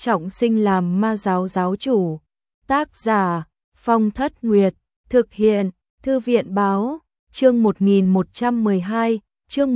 trọng sinh làm ma giáo giáo chủ. Tác giả Phong Thất Nguyệt, thực hiện Thư viện báo, chương 1112, chương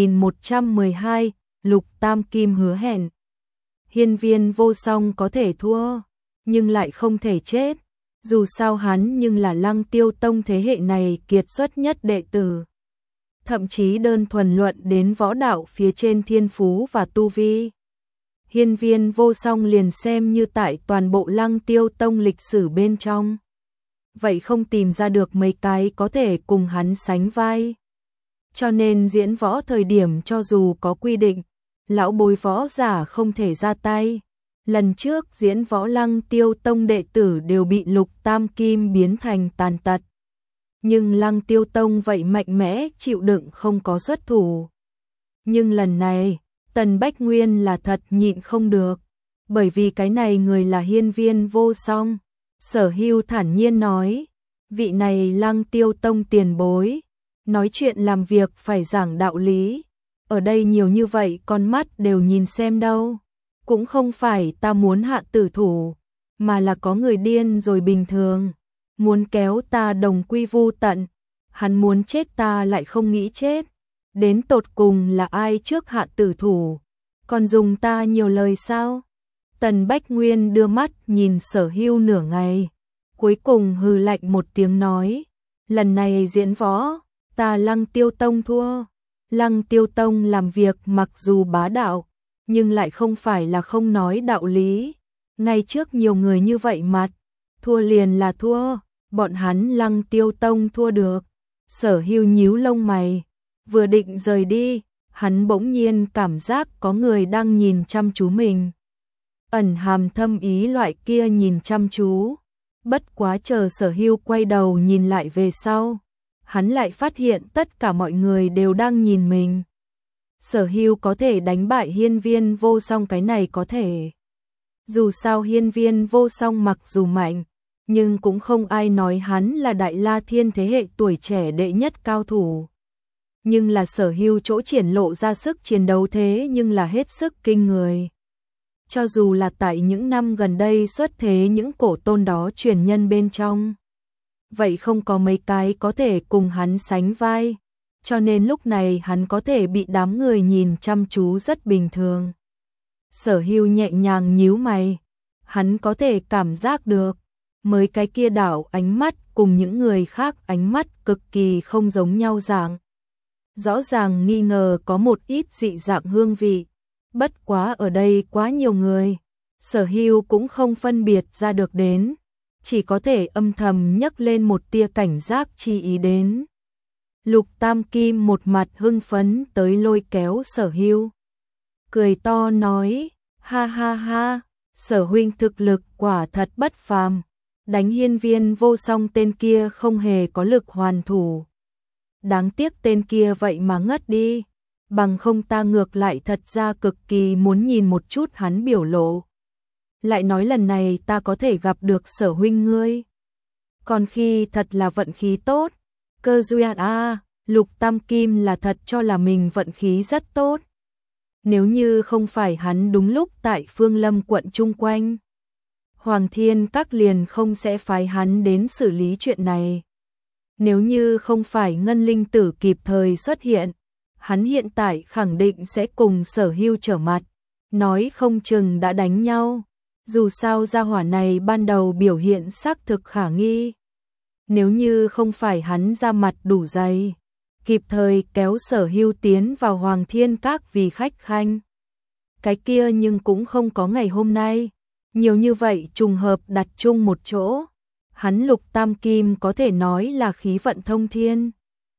1112, Lục Tam Kim hứa hẹn. Hiên Viên Vô Song có thể thua, nhưng lại không thể chết. Dù sao hắn nhưng là Lăng Tiêu Tông thế hệ này kiệt xuất nhất đệ tử. Thậm chí đơn thuần luận đến võ đạo phía trên thiên phú và tu vi. Hiên Viên Vô Song liền xem như tại toàn bộ Lăng Tiêu Tông lịch sử bên trong. Vậy không tìm ra được mấy cái có thể cùng hắn sánh vai. Cho nên diễn võ thời điểm cho dù có quy định, lão bối võ giả không thể ra tay. Lần trước diễn võ Lăng Tiêu Tông đệ tử đều bị Lục Tam Kim biến thành tàn tật. Nhưng Lăng Tiêu Tông vậy mạnh mẽ chịu đựng không có xuất thủ. Nhưng lần này, Tần Bách Nguyên là thật nhịn không được. Bởi vì cái này người là Hiên Viên Vô Song. Sở Hưu thản nhiên nói, vị này Lăng Tiêu Tông tiền bối. Nói chuyện làm việc phải giảng đạo lý. Ở đây nhiều như vậy con mắt đều nhìn xem đâu. Cũng không phải ta muốn hạ tử thủ, mà là có người điên rồi bình thường. Muốn kéo ta đồng quy vu tận. Hắn muốn chết ta lại không nghĩ chết. Đến tột cùng là ai trước hạ tử thủ. Còn dùng ta nhiều lời sao? Tần Bách Nguyên đưa mắt nhìn Sở Hưu nửa ngày. Cuối cùng hừ lạnh một tiếng nói. Lần này diễn võ, ta Lăng Tiêu Tông thua. Lăng Tiêu Tông làm việc mặc dù bá đạo, nhưng lại không phải là không nói đạo lý. Ngay trước nhiều người như vậy mặt, thua liền là thua, bọn hắn Lăng Tiêu Tông thua được. Sở Hưu nhíu lông mày, vừa định rời đi, hắn bỗng nhiên cảm giác có người đang nhìn chăm chú mình. Ẩn hàm thâm ý loại kia nhìn chăm chú. Bất quá chờ Sở Hưu quay đầu nhìn lại về sau, hắn lại phát hiện tất cả mọi người đều đang nhìn mình. Sở Hưu có thể đánh bại Hiên Viên Vô Song, cái này có thể. Dù sao Hiên Viên Vô Song mặc dù mạnh, nhưng cũng không ai nói hắn là Đại La Thiên thế hệ tuổi trẻ đệ nhất cao thủ. Nhưng là Sở Hưu chỗ triển lộ ra sức chiến đấu thế nhưng là hết sức kinh người. Cho dù là tại những năm gần đây xuất thế những cổ tôn đó truyền nhân bên trong, vậy không có mấy cái có thể cùng hắn sánh vai. Cho nên lúc này hắn có thể bị đám người nhìn chăm chú rất bình thường. Sở Hưu nhẹ nhàng nhíu mày. Hắn có thể cảm giác được, mấy cái kia đảo ánh mắt cùng những người khác ánh mắt cực kỳ không giống nhau dạng. Rõ ràng nghi ngờ có một ít dị dạng hương vị. Bất quá ở đây quá nhiều người, Sở Hưu cũng không phân biệt ra được đến. Chỉ có thể âm thầm nhấc lên một tia cảnh giác chi ý đến. Lục Tam Kim một mặt hưng phấn tới lôi kéo Sở Hưu. Cười to nói, ha ha ha, Sở huynh thực lực quả thật bất phàm. Đánh Hiên Viên Vô Song tên kia không hề có lực hoàn thủ. Đáng tiếc tên kia vậy mà ngất đi. Bằng không ta ngược lại thật ra cực kỳ muốn nhìn một chút hắn biểu lộ. Lại nói lần này ta có thể gặp được Sở huynh ngươi. Còn khi thật là vận khí tốt. Cơ duyên Lục Tam Kim là thật cho là mình vận khí rất tốt. Nếu như không phải hắn đúng lúc tại Phương Lâm quận chung quanh, Hoàng Thiên Các liền không sẽ phái hắn đến xử lý chuyện này. Nếu như không phải Ngân Linh Tử kịp thời xuất hiện, hắn hiện tại khẳng định sẽ cùng Sở Hưu trở mặt, nói không chừng đã đánh nhau. Dù sao gia hỏa này ban đầu biểu hiện xác thực khả nghi. Nếu như không phải hắn ra mặt đủ dày, kịp thời kéo Sở Hưu tiến vào Hoàng Thiên Các vì khách khanh, cái kia nhưng cũng không có ngày hôm nay. Nhiều như vậy trùng hợp đặt chung một chỗ, hắn Lục Tam Kim có thể nói là khí vận thông thiên.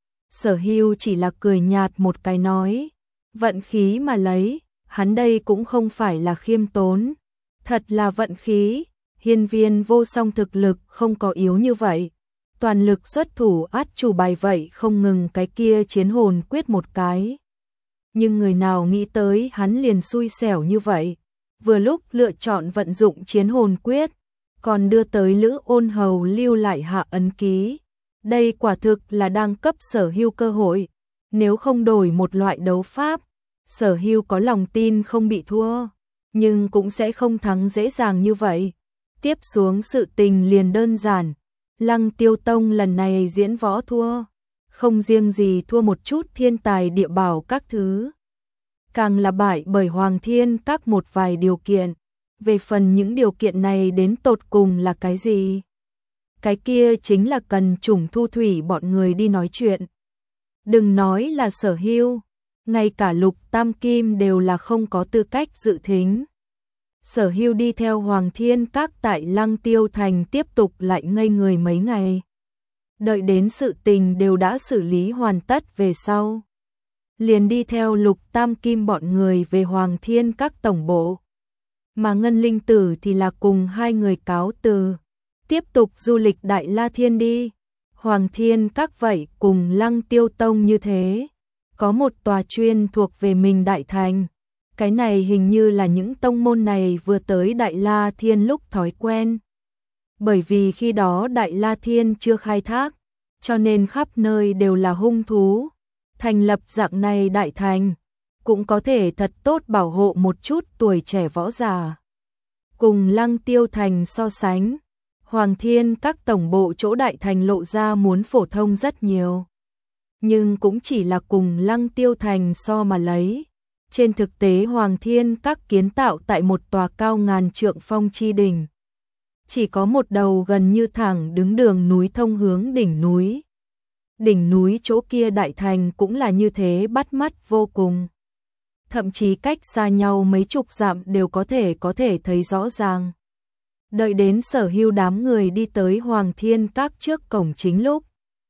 Sở Hưu chỉ là cười nhạt một cái nói, vận khí mà lấy, hắn đây cũng không phải là khiêm tốn. Thật là vận khí, Hiên Viên Vô Song thực lực không có yếu như vậy. Toàn lực xuất thủ át chủ bài vậy không ngừng cái kia chiến hồn quyết một cái. Nhưng người nào nghĩ tới hắn liền xui xẻo như vậy. Vừa lúc lựa chọn vận dụng chiến hồn quyết, còn đưa tới Lữ Ôn Hầu lưu lại hạ ấn ký. Đây quả thực là đang cấp Sở Hưu cơ hội. Nếu không đổi một loại đấu pháp, Sở Hưu có lòng tin không bị thua. nhưng cũng sẽ không thắng dễ dàng như vậy. Tiếp xuống sự tình liền đơn giản, Lăng Tiêu Tông lần này diễn võ thua, không riêng gì thua một chút thiên tài địa bảo các thứ, càng là bại bởi Hoàng Thiên Các một vài điều kiện. Về phần những điều kiện này đến tột cùng là cái gì? Cái kia chính là cần Trùng Thu Thủy bọn người đi nói chuyện. Đừng nói là Sở Hưu, ngay cả Lục Tam Kim đều là không có tư cách dự thính. Sở Hưu đi theo Hoàng Thiên Các tại Lăng Tiêu Thành tiếp tục lại ngây người mấy ngày. Đợi đến sự tình đều đã xử lý hoàn tất về sau, liền đi theo Lục Tam Kim bọn người về Hoàng Thiên Các tổng bộ. Mà Ngân Linh Tử thì là cùng hai người cáo từ, tiếp tục du lịch Đại La Thiên đi. Hoàng Thiên Các vậy cùng Lăng Tiêu Tông như thế, có một tòa chuyên thuộc về mình đại thành. Cái này hình như là những tông môn này vừa tới Đại La Thiên lúc thói quen. Bởi vì khi đó Đại La Thiên chưa khai thác, cho nên khắp nơi đều là hung thú. Thành lập dạng này đại thành, cũng có thể thật tốt bảo hộ một chút tuổi trẻ võ giả. Cùng Lăng Tiêu Thành so sánh, Hoàng Thiên Các tổng bộ chỗ đại thành lộ ra muốn phổ thông rất nhiều. Nhưng cũng chỉ là cùng Lăng Tiêu Thành so mà lấy. Trên thực tế Hoàng Thiên Các kiến tạo tại một tòa cao ngàn trượng phong chi đỉnh. Chỉ có một đầu gần như thẳng đứng đường núi thông hướng đỉnh núi. Đỉnh núi chỗ kia đại thành cũng là như thế bắt mắt vô cùng. Thậm chí cách xa nhau mấy chục dặm đều có thể thấy rõ ràng. Đợi đến Sở Hưu đám người đi tới Hoàng Thiên Các trước cổng chính lúc,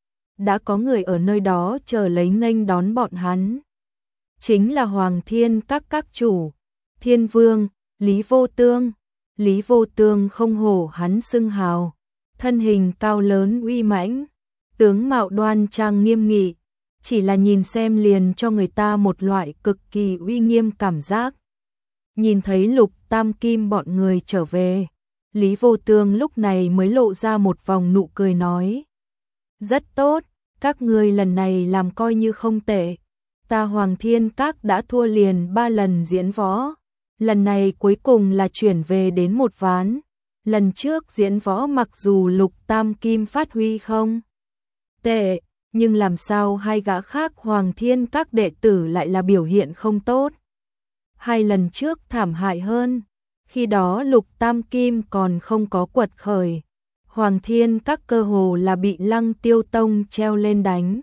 đã có người ở nơi đó chờ lấy nghênh đón bọn hắn. Chính là Hoàng Thiên Các chủ, Thiên Vương, Lý Vô Tương. Lý Vô Tương không hổ hắn xưng hào, thân hình cao lớn uy mãnh, tướng mạo đoan trang nghiêm nghị, chỉ là nhìn xem liền cho người ta một loại cực kỳ uy nghiêm cảm giác. Nhìn thấy Lục Tam Kim bọn người trở về, Lý Vô Tương lúc này mới lộ ra một vòng nụ cười nói: rất tốt, các ngươi lần này làm coi như không tệ. Ta Hoàng Thiên Các đã thua liền 3 lần diễn võ, lần này cuối cùng là chuyển về đến một ván. Lần trước diễn võ mặc dù Lục Tam Kim phát huy không tệ, nhưng làm sao hai gã khác Hoàng Thiên Các đệ tử lại là biểu hiện không tốt. 2 lần trước thảm hại hơn, khi đó Lục Tam Kim còn không có quật khởi, Hoàng Thiên Các cơ hồ là bị Lăng Tiêu Tông treo lên đánh.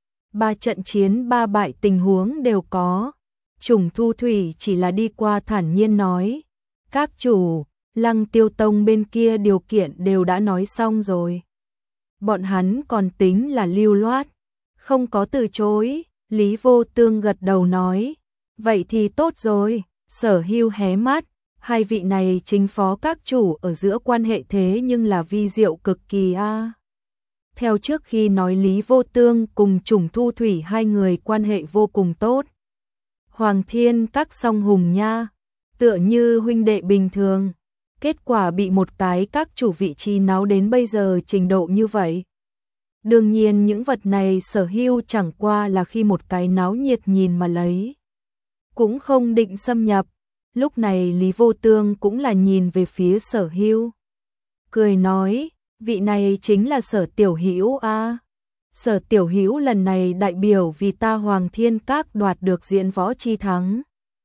3 trận chiến 3 bại tình huống đều có. Trùng Thu Thủy chỉ là đi qua thản nhiên nói: các chủ, Lăng Tiêu Tông bên kia điều kiện đều đã nói xong rồi. Bọn hắn còn tính là lưu loát, không có từ chối. Lý Vô Tương gật đầu nói: vậy thì tốt rồi. Sở Hưu hé mắt, hai vị này chính phó các chủ ở giữa quan hệ thế nhưng là vi diệu cực kỳ a. Theo trước khi nói Lý Vô Tương cùng Trùng Thu Thủy hai người quan hệ vô cùng tốt. Hoàng Thiên Các song hùng nha, tựa như huynh đệ bình thường, kết quả bị một cái các chủ vị trí náo đến bây giờ trình độ như vậy. Đương nhiên những vật này Sở Hưu chẳng qua là khi một cái náo nhiệt nhìn mà lấy, cũng không định xâm nhập. Lúc này Lý Vô Tương cũng là nhìn về phía Sở Hưu, cười nói: vị này chính là Sở Tiểu Hữu a. Sở Tiểu Hữu lần này đại biểu vì ta Hoàng Thiên Các đoạt được diễn võ chi thắng,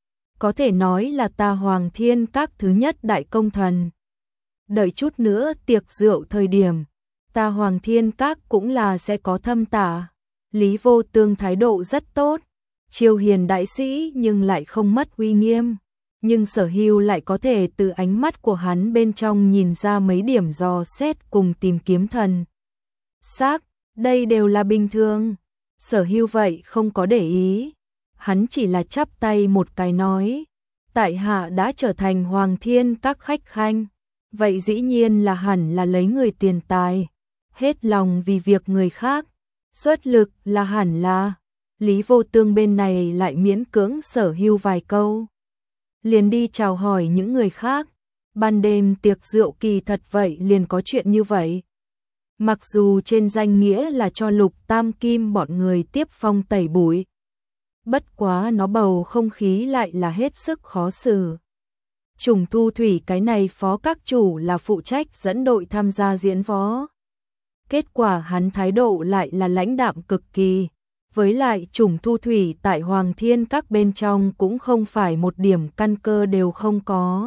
có thể nói là ta Hoàng Thiên Các thứ nhất đại công thần. Đợi chút nữa tiệc rượu thời điểm, ta Hoàng Thiên Các cũng là sẽ có thâm tả. Lý Vô Tương thái độ rất tốt, chiêu hiền đại sĩ nhưng lại không mất uy nghiêm. Nhưng Sở Hưu lại có thể từ ánh mắt của hắn bên trong nhìn ra mấy điểm dò xét cùng tìm kiếm thần xác, đây đều là bình thường. Sở Hưu vậy không có để ý, hắn chỉ là chắp tay một cái nói: tại hạ đã trở thành Hoàng Thiên Các khách khanh, vậy dĩ nhiên là hẳn là lấy người tiền tài, hết lòng vì việc người khác, xuất lực là hẳn là. Lý Vô Tương bên này lại miễn cưỡng Sở Hưu vài câu, liền đi chào hỏi những người khác. Ban đêm tiệc rượu kỳ thật vậy liền có chuyện như vậy. Mặc dù trên danh nghĩa là cho Lục Tam Kim bọn người tiếp phong tẩy bụi, bất quá nó bầu không khí lại là hết sức khó xử. Trùng Thu Thủy cái này phó các chủ là phụ trách dẫn đội tham gia diễn võ. Kết quả hắn thái độ lại là lãnh đạm cực kỳ. Với lại Trùng Thu Thủy tại Hoàng Thiên Các bên trong cũng không phải một điểm căn cơ đều không có.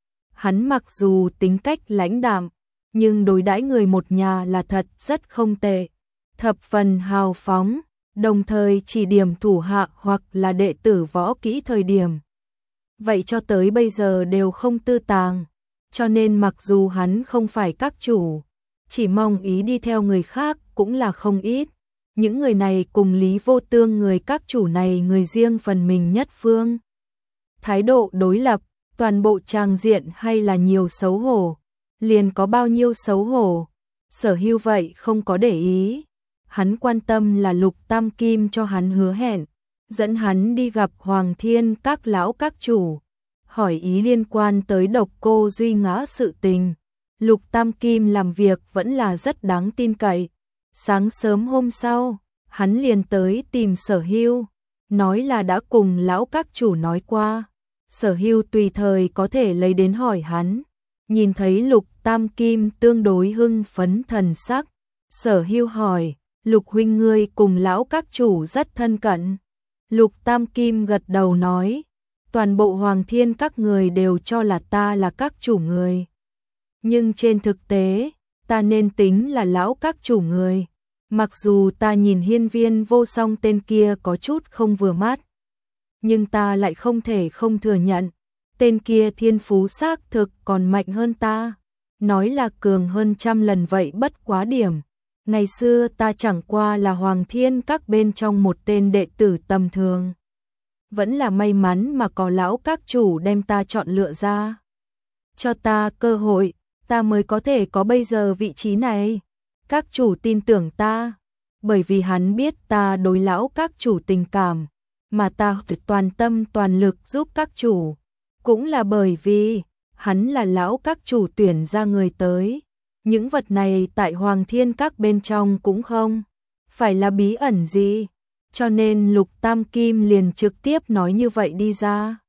Hắn mặc dù tính cách lãnh đạm, nhưng đối đãi người một nhà là thật rất không tệ. Thập phần hào phóng, đồng thời chỉ điểm thủ hạ hoặc là đệ tử võ kỹ thời điểm. Vậy cho tới bây giờ đều không tư tàng, cho nên mặc dù hắn không phải các chủ, chỉ mong ý đi theo người khác cũng là không ít. Những người này cùng Lý Vô Tương người các chủ này người riêng phần mình nhất phương. Thái độ đối lập, toàn bộ tràng diện hay là nhiều xấu hổ, liền có bao nhiêu xấu hổ. Sở Hưu vậy không có để ý, hắn quan tâm là Lục Tam Kim cho hắn hứa hẹn, dẫn hắn đi gặp Hoàng Thiên Các lão các chủ, hỏi ý liên quan tới Độc Cô Duy Ngã sự tình. Lục Tam Kim làm việc vẫn là rất đáng tin cậy. Sáng sớm hôm sau, hắn liền tới tìm Sở Hưu, nói là đã cùng lão các chủ nói qua. Sở Hưu tùy thời có thể lấy đến hỏi hắn. Nhìn thấy Lục Tam Kim tương đối hưng phấn thần sắc, Sở Hưu hỏi, Lục huynh ngươi cùng lão các chủ rất thân cận. Lục Tam Kim gật đầu nói, toàn bộ Hoàng Thiên các người đều cho là ta là các chủ người. Nhưng trên thực tế, ta nên tính là lão các chủ người. Mặc dù ta nhìn Hiên Viên Vô Song tên kia có chút không vừa mắt, nhưng ta lại không thể không thừa nhận, tên kia thiên phú xác thực còn mạnh hơn ta. Nói là cường hơn trăm lần vậy bất quá điểm. Ngày xưa ta chẳng qua là Hoàng Thiên Các bên trong một tên đệ tử tầm thường. Vẫn là may mắn mà có lão các chủ đem ta chọn lựa ra. Cho ta cơ hội, ta mới có thể có bây giờ vị trí này. Các chủ tin tưởng ta, bởi vì hắn biết ta đối lão các chủ tình cảm, mà ta toàn tâm toàn lực giúp các chủ. Cũng là bởi vì hắn là lão các chủ tuyển ra người tới. Những vật này tại Hoàng Thiên Các bên trong cũng không phải là bí ẩn gì, cho nên Lục Tam Kim liền trực tiếp nói như vậy đi ra.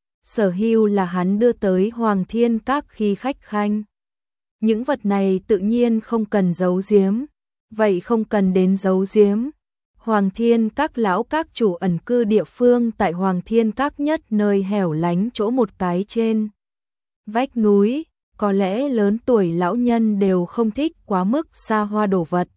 Sở Hưu là hắn đưa tới Hoàng Thiên Các khi khách khanh. Những vật này tự nhiên không cần giấu giếm, vậy không cần đến giấu giếm. Hoàng Thiên Các lão các chủ ẩn cư địa phương tại Hoàng Thiên Các nhất nơi hẻo lánh chỗ một cái trên vách núi, có lẽ lớn tuổi lão nhân đều không thích quá mức xa hoa đồ vật.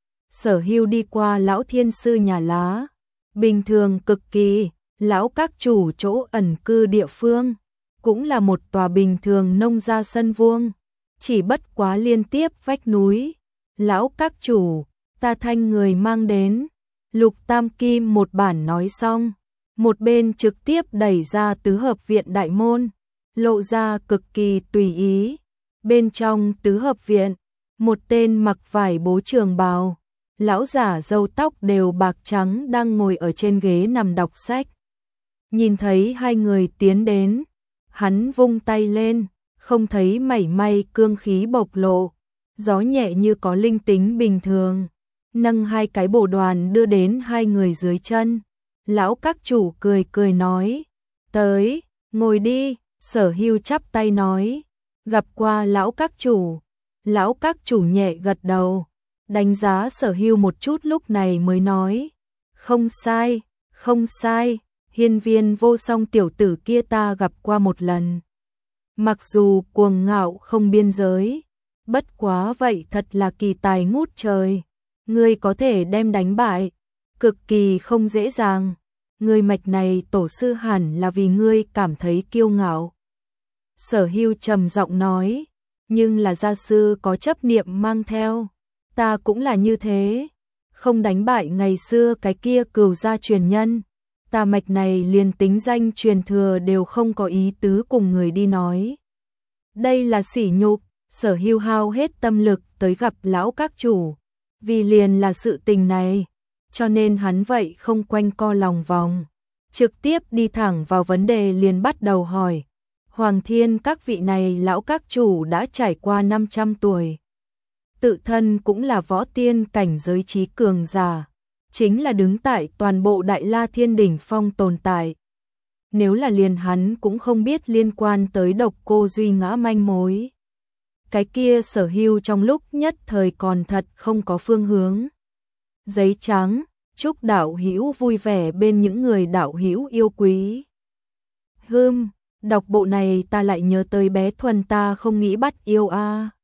Sở Hưu đi qua lão thiên sư nhà lá, bình thường cực kỳ, lão các chủ chỗ ẩn cư địa phương, cũng là một tòa bình thường nông gia sân vuông, chỉ bất quá liên tiếp vách núi. Lão các chủ, ta thanh người mang đến. Lục Tam Kim một bản nói xong, một bên trực tiếp đẩy ra tứ hợp viện đại môn, lộ ra cực kỳ tùy ý. Bên trong tứ hợp viện, một tên mặc vải bố trường bào, lão giả râu tóc đều bạc trắng đang ngồi ở trên ghế nằm đọc sách. Nhìn thấy hai người tiến đến, hắn vung tay lên, không thấy mảy may cương khí bộc lộ, gió nhẹ như có linh tính bình thường, nâng hai cái bồ đoàn đưa đến hai người dưới chân. Lão các chủ cười cười nói, tới, ngồi đi. Sở Hưu chắp tay nói, gặp qua lão các chủ. Lão các chủ nhẹ gật đầu, đánh giá Sở Hưu một chút lúc này mới nói, không sai, không sai, Hiên Viên Vô Song tiểu tử kia ta gặp qua một lần. Mặc dù cuồng ngạo không biên giới, bất quá vậy thật là kỳ tài ngút trời. Ngươi có thể đem đánh bại, cực kỳ không dễ dàng. Ngươi mạch này tổ sư hẳn là vì ngươi cảm thấy kiêu ngạo. Sở Hưu trầm giọng nói, nhưng là gia sư có chấp niệm mang theo, ta cũng là như thế, không đánh bại ngày xưa cái kia Cửu gia truyền nhân, ta mạch này liền tính danh truyền thừa đều không có ý tứ cùng người đi nói. Đây là sỉ nhục. Sở Hưu hao hết tâm lực tới gặp lão các chủ, vì liền là sự tình này, cho nên hắn vậy không quanh co lòng vòng, trực tiếp đi thẳng vào vấn đề liền bắt đầu hỏi. Hoàng Thiên các vị này lão các chủ đã trải qua 500 tuổi, tự thân cũng là võ tiên cảnh giới trí cường giả, chính là đứng tại toàn bộ Đại La Thiên đỉnh phong tồn tại. nếu là liền hắn cũng không biết liên quan tới Độc Cô Duy Ngã manh mối. Cái kia Sở Hưu trong lúc nhất thời còn thật không có phương hướng. Giấy trắng, chúc đạo hữu vui vẻ bên những người đạo hữu yêu quý. Đọc bộ này ta lại nhớ tới bé Thuần ta không nghĩ bắt yêu a.